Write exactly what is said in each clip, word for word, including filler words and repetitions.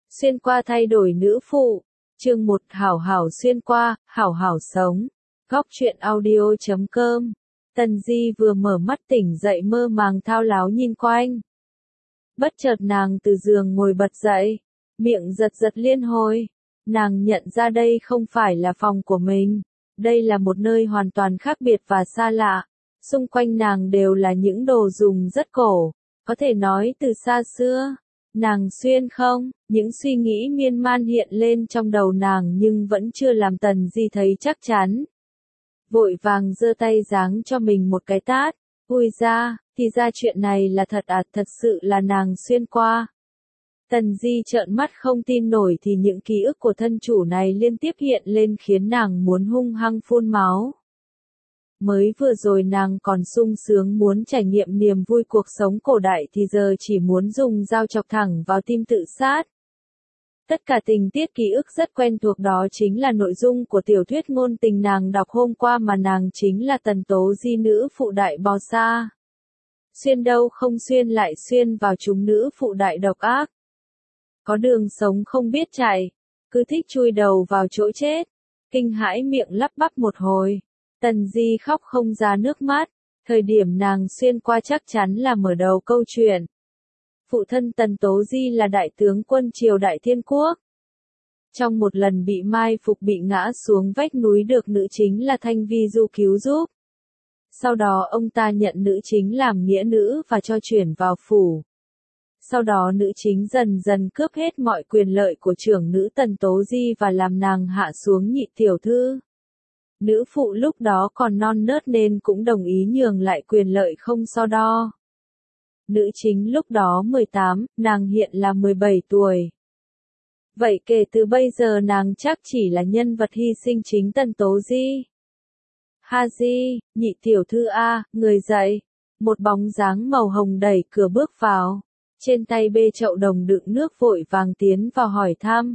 Xuyên qua thay đổi nữ phụ. Chương một Hảo hảo xuyên qua, hảo hảo sống. Góc truyện audio chấm com. Tần Di vừa mở mắt tỉnh dậy mơ màng thao láo nhìn quanh. Bất chợt nàng từ giường ngồi bật dậy, miệng giật giật liên hồi. Nàng nhận ra đây không phải là phòng của mình, đây là một nơi hoàn toàn khác biệt và xa lạ. Xung quanh nàng đều là những đồ dùng rất cổ, có thể nói từ xa xưa. Nàng xuyên không? Những suy nghĩ miên man hiện lên trong đầu nàng nhưng vẫn chưa làm Tần Di thấy chắc chắn. Vội vàng giơ tay giáng cho mình một cái tát. Ui ra, thì ra chuyện này là thật à, thật sự là nàng xuyên qua. Tần Di trợn mắt không tin nổi thì những ký ức của thân chủ này liên tiếp hiện lên khiến nàng muốn hung hăng phun máu. Mới vừa rồi nàng còn sung sướng muốn trải nghiệm niềm vui cuộc sống cổ đại thì giờ chỉ muốn dùng dao chọc thẳng vào tim tự sát. Tất cả tình tiết ký ức rất quen thuộc đó chính là nội dung của tiểu thuyết ngôn tình nàng đọc hôm qua mà nàng chính là Tần Tố Di nữ phụ đại bò xa. Xuyên đâu không xuyên lại xuyên vào chúng nữ phụ đại độc ác. Có đường sống không biết chạy, cứ thích chui đầu vào chỗ chết. Kinh hãi miệng lắp bắp một hồi. Tần Di khóc không ra nước mắt, thời điểm nàng xuyên qua chắc chắn là mở đầu câu chuyện. Phụ thân Tần Tố Di là đại tướng quân triều Đại Thiên Quốc. Trong một lần bị mai phục bị ngã xuống vách núi được nữ chính là Thanh Vi Du cứu giúp. Sau đó ông ta nhận nữ chính làm nghĩa nữ và cho chuyển vào phủ. Sau đó nữ chính dần dần cướp hết mọi quyền lợi của trưởng nữ Tần Tố Di và làm nàng hạ xuống nhị tiểu thư. Nữ phụ lúc đó còn non nớt nên cũng đồng ý nhường lại quyền lợi không so đo. Nữ chính lúc đó mười tám, nàng hiện là mười bảy tuổi. Vậy kể từ bây giờ nàng chắc chỉ là nhân vật hy sinh chính Tần Tố Di. Ha Di, nhị tiểu thư A, người dậy. Một bóng dáng màu hồng đẩy cửa bước vào. Trên tay bê chậu đồng đựng nước vội vàng tiến vào hỏi thăm.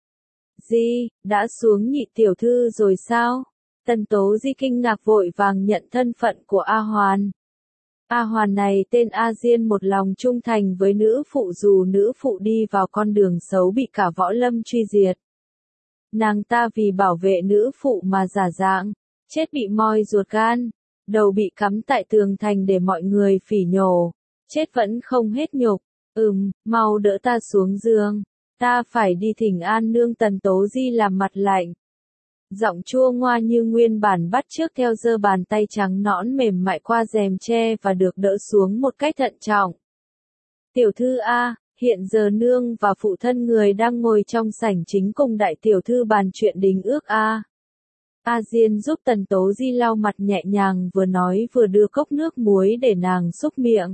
Di, đã xuống nhị tiểu thư rồi sao? Tần Tố Di kinh ngạc vội vàng nhận thân phận của A Hoàn. A Hoàn này tên A Diên một lòng trung thành với nữ phụ dù nữ phụ đi vào con đường xấu bị cả võ lâm truy diệt. Nàng ta vì bảo vệ nữ phụ mà giả dạng, chết bị moi ruột gan, đầu bị cắm tại tường thành để mọi người phỉ nhổ, chết vẫn không hết nhục. Ừm, mau đỡ ta xuống giường, ta phải đi thỉnh an nương. Tần Tố Di làm mặt lạnh. Giọng chua ngoa như nguyên bản bắt chước theo giơ bàn tay trắng nõn mềm mại qua rèm tre và được đỡ xuống một cách thận trọng. Tiểu thư A, hiện giờ nương và phụ thân người đang ngồi trong sảnh chính cùng đại tiểu thư bàn chuyện đính ước A. A Diên giúp Tần Tố Di lau mặt nhẹ nhàng vừa nói vừa đưa cốc nước muối để nàng xúc miệng.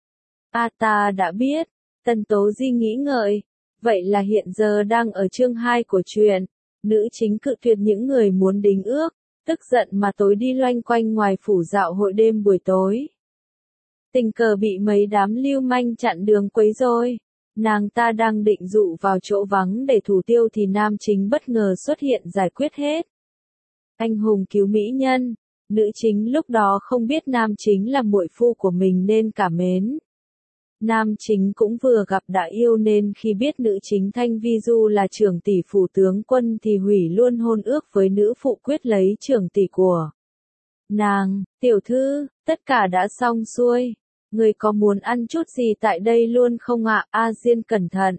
A ta đã biết. Tần Tố Di nghĩ ngợi. Vậy là hiện giờ đang ở chương hai của truyện. Nữ chính cự tuyệt những người muốn đính ước, tức giận mà tối đi loanh quanh ngoài phủ dạo hội đêm buổi tối. Tình cờ bị mấy đám lưu manh chặn đường quấy rối. Nàng ta đang định dụ vào chỗ vắng để thủ tiêu thì nam chính bất ngờ xuất hiện giải quyết hết. Anh hùng cứu mỹ nhân. Nữ chính lúc đó không biết nam chính là muội phu của mình nên cảm mến. Nam chính cũng vừa gặp đã yêu nên khi biết nữ chính Thanh Vi Du là trưởng tỷ phủ tướng quân thì hủy luôn hôn ước với nữ phụ quyết lấy trưởng tỷ của nàng. Tiểu thư, tất cả đã xong xuôi. Người có muốn ăn chút gì tại đây luôn không ạ? A Diên cẩn thận.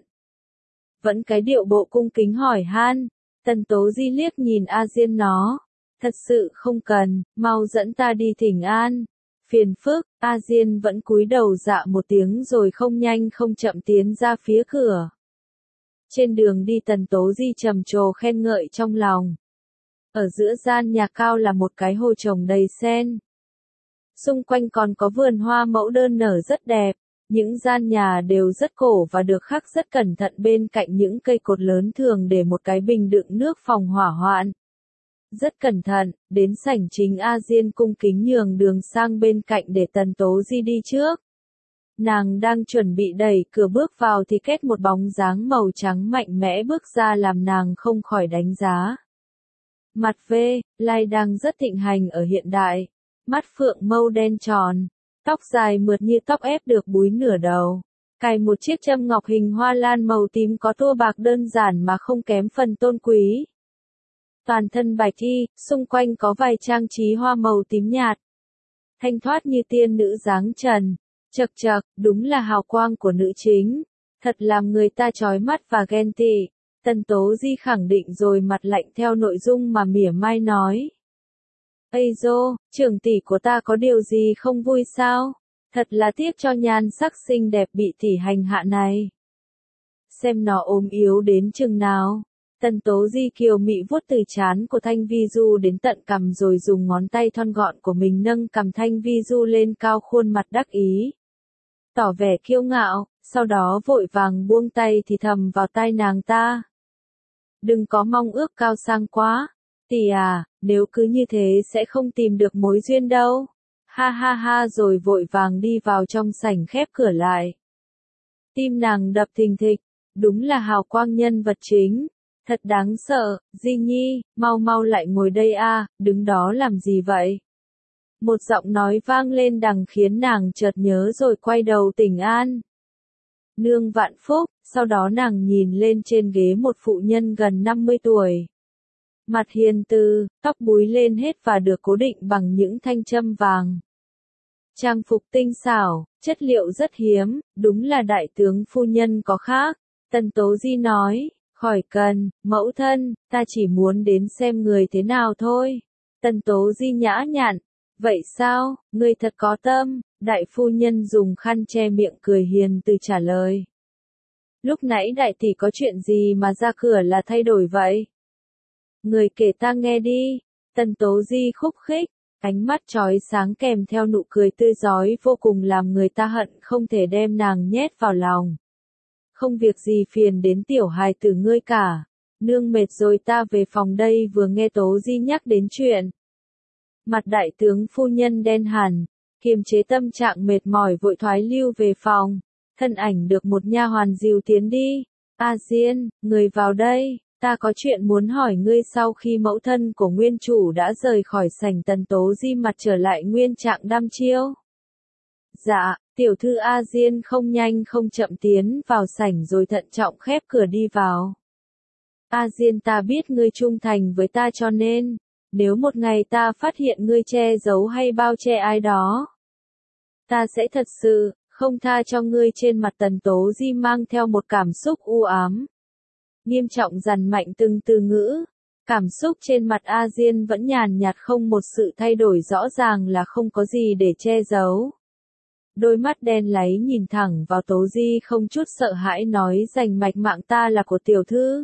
Vẫn cái điệu bộ cung kính hỏi han. Tần Tố Di liếc nhìn A Diên nó. Thật sự không cần, mau dẫn ta đi thỉnh an. Phiền phức, A Diên vẫn cúi đầu dạ một tiếng rồi không nhanh không chậm tiến ra phía cửa. Trên đường đi Tần Tố Di trầm trồ khen ngợi trong lòng. Ở giữa gian nhà cao là một cái hồ trồng đầy sen. Xung quanh còn có vườn hoa mẫu đơn nở rất đẹp. Những gian nhà đều rất cổ và được khắc rất cẩn thận bên cạnh những cây cột lớn thường để một cái bình đựng nước phòng hỏa hoạn. Rất cẩn thận, đến sảnh chính A Diên cung kính nhường đường sang bên cạnh để Tần Tố Di đi trước. Nàng đang chuẩn bị đẩy cửa bước vào thì kết một bóng dáng màu trắng mạnh mẽ bước ra làm nàng không khỏi đánh giá. Mặt V, lai đang rất thịnh hành ở hiện đại. Mắt phượng mâu đen tròn, tóc dài mượt như tóc ép được búi nửa đầu. Cài một chiếc châm ngọc hình hoa lan màu tím có tua bạc đơn giản mà không kém phần tôn quý. Toàn thân bạch y, xung quanh có vài trang trí hoa màu tím nhạt. Thanh thoát như tiên nữ dáng trần. Chậc chậc, đúng là hào quang của nữ chính. Thật làm người ta chói mắt và ghen tị. Tần Tố Di khẳng định rồi mặt lạnh theo nội dung mà mỉa mai nói. Ây dô, trưởng tỷ của ta có điều gì không vui sao? Thật là tiếc cho nhan sắc xinh đẹp bị tỷ hành hạ này. Xem nó ốm yếu đến chừng nào. Tần Tố Di kiều mị vuốt từ trán của Thanh Vi Du đến tận cằm rồi dùng ngón tay thon gọn của mình nâng cằm Thanh Vi Du lên cao khuôn mặt đắc ý. Tỏ vẻ kiêu ngạo, sau đó vội vàng buông tay thì thầm vào tai nàng ta. Đừng có mong ước cao sang quá. Tỷ à, nếu cứ như thế sẽ không tìm được mối duyên đâu. Ha ha ha rồi vội vàng đi vào trong sảnh khép cửa lại. Tim nàng đập thình thịch, đúng là hào quang nhân vật chính. Thật đáng sợ, Di Nhi, mau mau lại ngồi đây a, đứng đó làm gì vậy? Một giọng nói vang lên đằng khiến nàng chợt nhớ rồi quay đầu tỉnh an. Nương Vạn Phúc, sau đó nàng nhìn lên trên ghế một phụ nhân gần năm mươi tuổi. Mặt hiền từ, tóc búi lên hết và được cố định bằng những thanh châm vàng. Trang phục tinh xảo, chất liệu rất hiếm, đúng là đại tướng phu nhân có khác. Tần Tố Di nói, khỏi cần, mẫu thân, ta chỉ muốn đến xem người thế nào thôi. Tần Tố Di nhã nhặn, vậy sao, người thật có tâm, đại phu nhân dùng khăn che miệng cười hiền từ trả lời. Lúc nãy đại tỷ có chuyện gì mà ra cửa là thay đổi vậy? Người kể ta nghe đi. Tần Tố Di khúc khích, ánh mắt chói sáng kèm theo nụ cười tươi rói vô cùng làm người ta hận không thể đem nàng nhét vào lòng. Không việc gì phiền đến tiểu hài tử ngươi cả. Nương mệt rồi ta về phòng đây vừa nghe Tố Di nhắc đến chuyện. Mặt đại tướng phu nhân đen hẳn, kiềm chế tâm trạng mệt mỏi vội thoái lưu về phòng. Thân ảnh được một nha hoàn dìu tiến đi. A Diên, người vào đây. Ta có chuyện muốn hỏi ngươi sau khi mẫu thân của nguyên chủ đã rời khỏi sảnh. Tần Tố Di mặt trở lại nguyên trạng đăm chiêu. Dạ, tiểu thư A Diên không nhanh không chậm tiến vào sảnh rồi thận trọng khép cửa đi vào. A Diên ta biết ngươi trung thành với ta cho nên, nếu một ngày ta phát hiện ngươi che giấu hay bao che ai đó, ta sẽ thật sự không tha cho ngươi. Trên mặt Tần Tố Di mang theo một cảm xúc u ám. Nghiêm trọng dằn mạnh từng từ ngữ. Cảm xúc trên mặt A Diên vẫn nhàn nhạt không một sự thay đổi rõ ràng là không có gì để che giấu. Đôi mắt đen láy nhìn thẳng vào Tố Di không chút sợ hãi nói rành mạch mạng ta là của tiểu thư.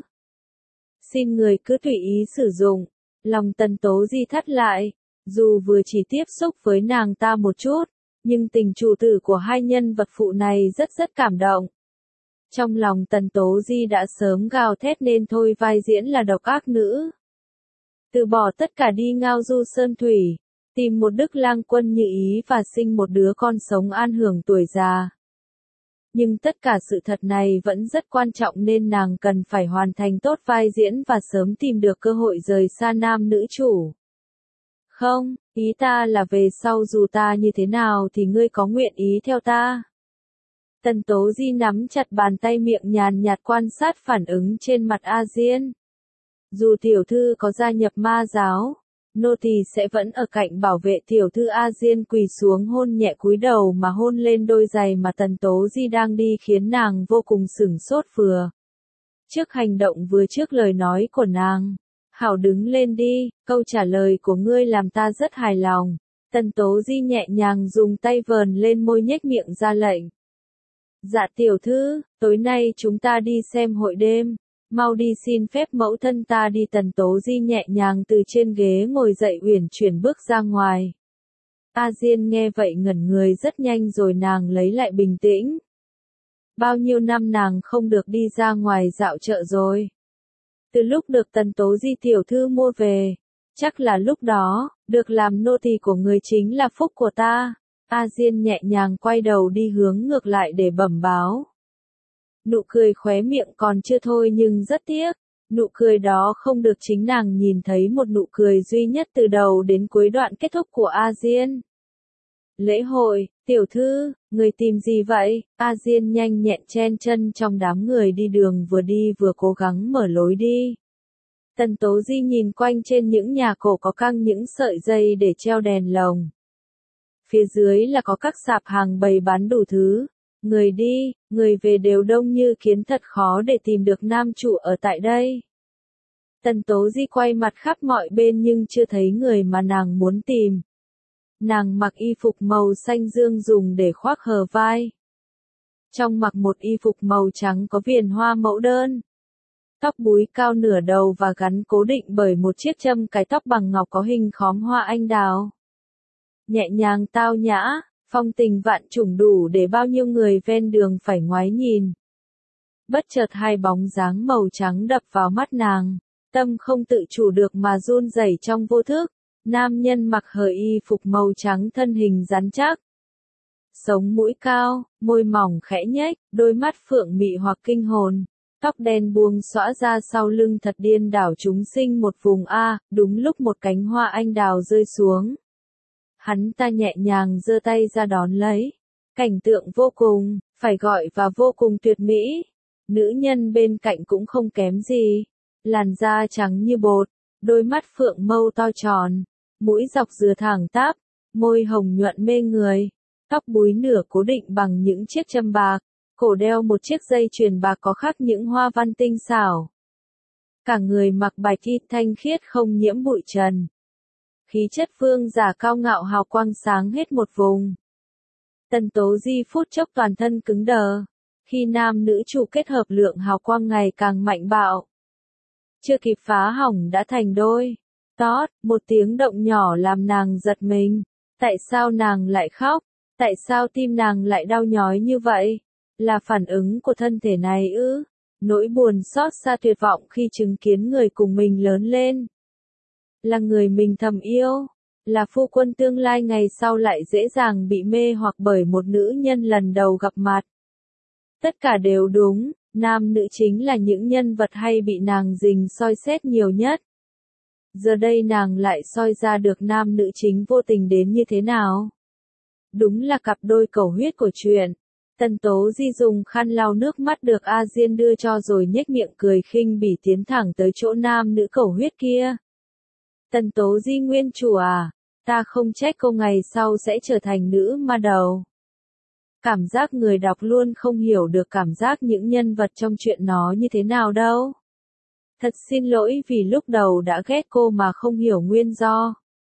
Xin người cứ tùy ý sử dụng. Lòng Tần Tố Di thắt lại. Dù vừa chỉ tiếp xúc với nàng ta một chút, nhưng tình chủ tử của hai nhân vật phụ này rất rất cảm động. Trong lòng Tần Tố Di đã sớm gào thét nên thôi vai diễn là độc ác nữ. Từ bỏ tất cả đi ngao du sơn thủy, tìm một đức lang quân như ý và sinh một đứa con sống an hưởng tuổi già. Nhưng tất cả sự thật này vẫn rất quan trọng nên nàng cần phải hoàn thành tốt vai diễn và sớm tìm được cơ hội rời xa nam nữ chủ. Không, ý ta là về sau dù ta như thế nào thì ngươi có nguyện ý theo ta. Tần Tố Di nắm chặt bàn tay miệng nhàn nhạt quan sát phản ứng trên mặt A Diên. Dù tiểu thư có gia nhập ma giáo, nô tỳ sẽ vẫn ở cạnh bảo vệ tiểu thư. A Diên quỳ xuống hôn nhẹ cúi đầu mà hôn lên đôi giày mà Tần Tố Di đang đi khiến nàng vô cùng sửng sốt vừa. Trước hành động vừa trước lời nói của nàng. Hảo đứng lên đi, câu trả lời của ngươi làm ta rất hài lòng. Tần Tố Di nhẹ nhàng dùng tay vờn lên môi nhếch miệng ra lệnh. Dạ tiểu thư, tối nay chúng ta đi xem hội đêm. Mau đi xin phép mẫu thân ta đi. Tần Tố Di nhẹ nhàng từ trên ghế ngồi dậy uyển chuyển bước ra ngoài. A Diên nghe vậy ngẩn người rất nhanh rồi nàng lấy lại bình tĩnh. Bao nhiêu năm nàng không được đi ra ngoài dạo chợ rồi. Từ lúc được Tần Tố Di tiểu thư mua về, chắc là lúc đó, được làm nô tỳ của người chính là phúc của ta. A Diên nhẹ nhàng quay đầu đi hướng ngược lại để bẩm báo. Nụ cười khóe miệng còn chưa thôi nhưng rất tiếc, nụ cười đó không được chính nàng nhìn thấy một nụ cười duy nhất từ đầu đến cuối đoạn kết thúc của A Diên. Lễ hội, Tiểu thư, người tìm gì vậy? A Diên nhanh nhẹn chen chân trong đám người đi đường vừa đi vừa cố gắng mở lối đi. Tần Tố Di nhìn quanh trên những nhà cổ có căng những sợi dây để treo đèn lồng. Phía dưới là có các sạp hàng bày bán đủ thứ. Người đi, người về đều đông như kiến, thật khó để tìm được nam chủ ở tại đây. Tần Tố Di quay mặt khắp mọi bên nhưng chưa thấy người mà nàng muốn tìm. Nàng mặc y phục màu xanh dương dùng để khoác hờ vai. Trong mặc một y phục màu trắng có viền hoa mẫu đơn. Tóc búi cao nửa đầu và gắn cố định bởi một chiếc châm cài tóc bằng ngọc có hình khóm hoa anh đào. Nhẹ nhàng tao nhã, phong tình vạn trùng đủ để bao nhiêu người ven đường phải ngoái nhìn. Bất chợt hai bóng dáng màu trắng đập vào mắt nàng, tâm không tự chủ được mà run rẩy trong vô thức. Nam nhân mặc hở y phục màu trắng, thân hình rắn chắc. Sống mũi cao, môi mỏng khẽ nhếch, đôi mắt phượng mị hoặc kinh hồn. Tóc đen buông xõa ra sau lưng thật điên đảo chúng sinh một vùng A, đúng lúc một cánh hoa anh đào rơi xuống. Hắn ta nhẹ nhàng giơ tay ra đón lấy. Cảnh tượng vô cùng, phải gọi và vô cùng tuyệt mỹ. Nữ nhân bên cạnh cũng không kém gì. Làn da trắng như bột, đôi mắt phượng mâu to tròn, mũi dọc dừa thẳng tắp, môi hồng nhuận mê người. Tóc búi nửa cố định bằng những chiếc châm bạc, cổ đeo một chiếc dây chuyền bạc có khắc những hoa văn tinh xảo. Cả người mặc bạch y thanh khiết không nhiễm bụi trần. Khí chất vương giả cao ngạo hào quang sáng hết một vùng. Tần Tố Di phút chốc toàn thân cứng đờ, khi nam nữ chủ kết hợp lượng hào quang ngày càng mạnh bạo. Chưa kịp phá hỏng đã thành đôi. Tót, một tiếng động nhỏ làm nàng giật mình. Tại sao nàng lại khóc? Tại sao tim nàng lại đau nhói như vậy? Là phản ứng của thân thể này ư? Nỗi buồn xót xa tuyệt vọng khi chứng kiến người cùng mình lớn lên. Là người mình thầm yêu. Là phu quân tương lai ngày sau lại dễ dàng bị mê hoặc bởi một nữ nhân lần đầu gặp mặt. Tất cả đều đúng, nam nữ chính là những nhân vật hay bị nàng rình soi xét nhiều nhất. Giờ đây nàng lại soi ra được nam nữ chính vô tình đến như thế nào. Đúng là cặp đôi cầu huyết của chuyện. Tần Tố Di dùng khăn lau nước mắt được A Diên đưa cho rồi nhếch miệng cười khinh bỉ tiến thẳng tới chỗ nam nữ cầu huyết kia. Tần Tố Di nguyên chủ à, ta không trách cô ngày sau sẽ trở thành nữ ma đầu. Cảm giác người đọc luôn không hiểu được cảm giác những nhân vật trong chuyện nó như thế nào đâu. Thật xin lỗi vì lúc đầu đã ghét cô mà không hiểu nguyên do.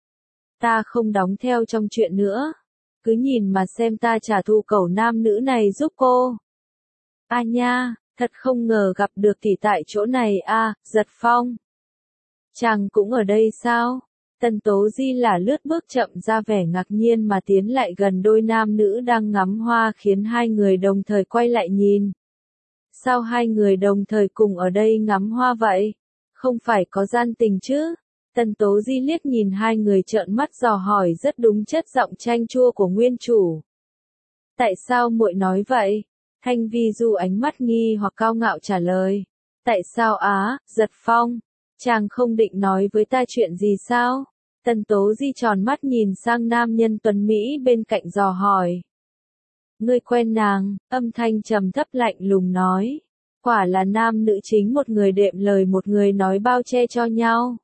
Ta không đóng theo trong chuyện nữa. Cứ nhìn mà xem ta trả thù cẩu nam nữ này giúp cô. A nha, thật không ngờ gặp được tỷ tại chỗ này a, Giật Phong. Chàng cũng ở đây sao? Tần Tố Di là lướt bước chậm ra vẻ ngạc nhiên mà tiến lại gần đôi nam nữ đang ngắm hoa khiến hai người đồng thời quay lại nhìn. Sao hai người đồng thời cùng ở đây ngắm hoa vậy? Không phải có gian tình chứ? Tần Tố Di liếc nhìn hai người trợn mắt dò hỏi rất đúng chất giọng chanh chua của nguyên chủ. Tại sao muội nói vậy? Thanh Vi Du ánh mắt nghi hoặc cao ngạo trả lời. Tại sao á, Giật Phong? Chàng không định nói với ta chuyện gì sao? Tần Tố Di tròn mắt nhìn sang nam nhân tuấn Mỹ bên cạnh dò hỏi. Ngươi quen nàng, âm thanh trầm thấp lạnh lùng nói. Quả là nam nữ chính một người đệm lời một người nói bao che cho nhau.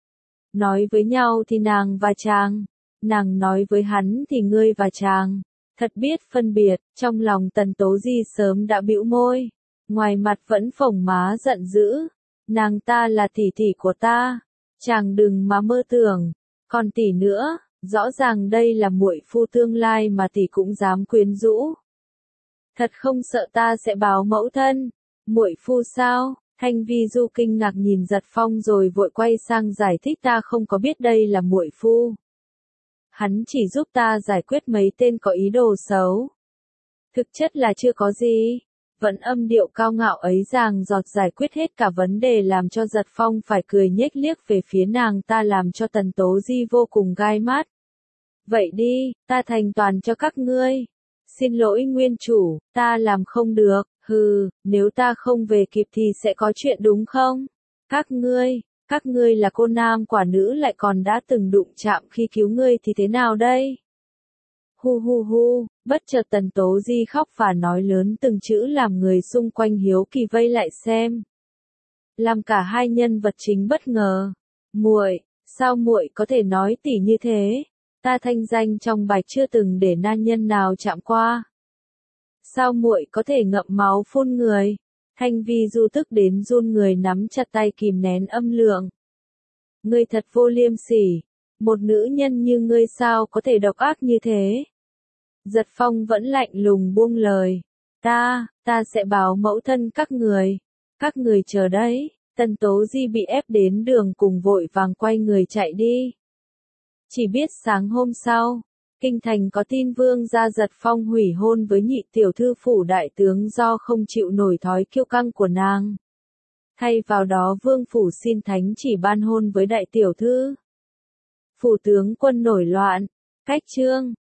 Nói với nhau thì nàng và chàng, nàng nói với hắn thì ngươi và chàng. Thật biết phân biệt, trong lòng Tần Tố Di sớm đã bĩu môi. Ngoài mặt vẫn phồng má giận dữ. Nàng ta là tỷ tỷ của ta. Chàng đừng mà mơ tưởng. Còn tỷ nữa, rõ ràng đây là muội phu tương lai mà tỷ cũng dám quyến rũ. Thật không sợ ta sẽ báo mẫu thân. Muội phu sao? Thanh Vi Du kinh ngạc nhìn Giật Phong rồi vội quay sang giải thích ta không có biết đây là muội phu. Hắn chỉ giúp ta giải quyết mấy tên có ý đồ xấu. Thực chất là chưa có gì. Vẫn âm điệu cao ngạo ấy ràng giọt giải quyết hết cả vấn đề làm cho Giật Phong phải cười nhếch liếc về phía nàng ta làm cho Tần Tố Di vô cùng gai mắt. Vậy đi, ta thành toàn cho các ngươi. Xin lỗi nguyên chủ, ta làm không được, hừ, nếu ta không về kịp thì sẽ có chuyện đúng không? Các ngươi, các ngươi là cô nam quả nữ lại còn đã từng đụng chạm khi cứu ngươi thì thế nào đây? Hu hu hu, bất chợt Tần Tố Di khóc và nói lớn từng chữ làm người xung quanh hiếu kỳ vây lại xem. Làm cả hai nhân vật chính bất ngờ. Muội, sao muội có thể nói tỉ như thế? Ta thanh danh trong bạch chưa từng để nam nhân nào chạm qua. Sao muội có thể ngậm máu phun người? Thanh Vi Du tức đến run người nắm chặt tay kìm nén âm lượng. Ngươi thật vô liêm sỉ, một nữ nhân như ngươi sao có thể độc ác như thế? Giật Phong vẫn lạnh lùng buông lời. Ta, ta sẽ báo mẫu thân các người. Các người chờ đấy. Tần Tố Di bị ép đến đường cùng vội vàng quay người chạy đi. Chỉ biết sáng hôm sau, kinh thành có tin vương gia Giật Phong hủy hôn với nhị tiểu thư phủ đại tướng do không chịu nổi thói kiêu căng của nàng. Thay vào đó vương phủ xin thánh chỉ ban hôn với đại tiểu thư. Phủ tướng quân nổi loạn, cách chương.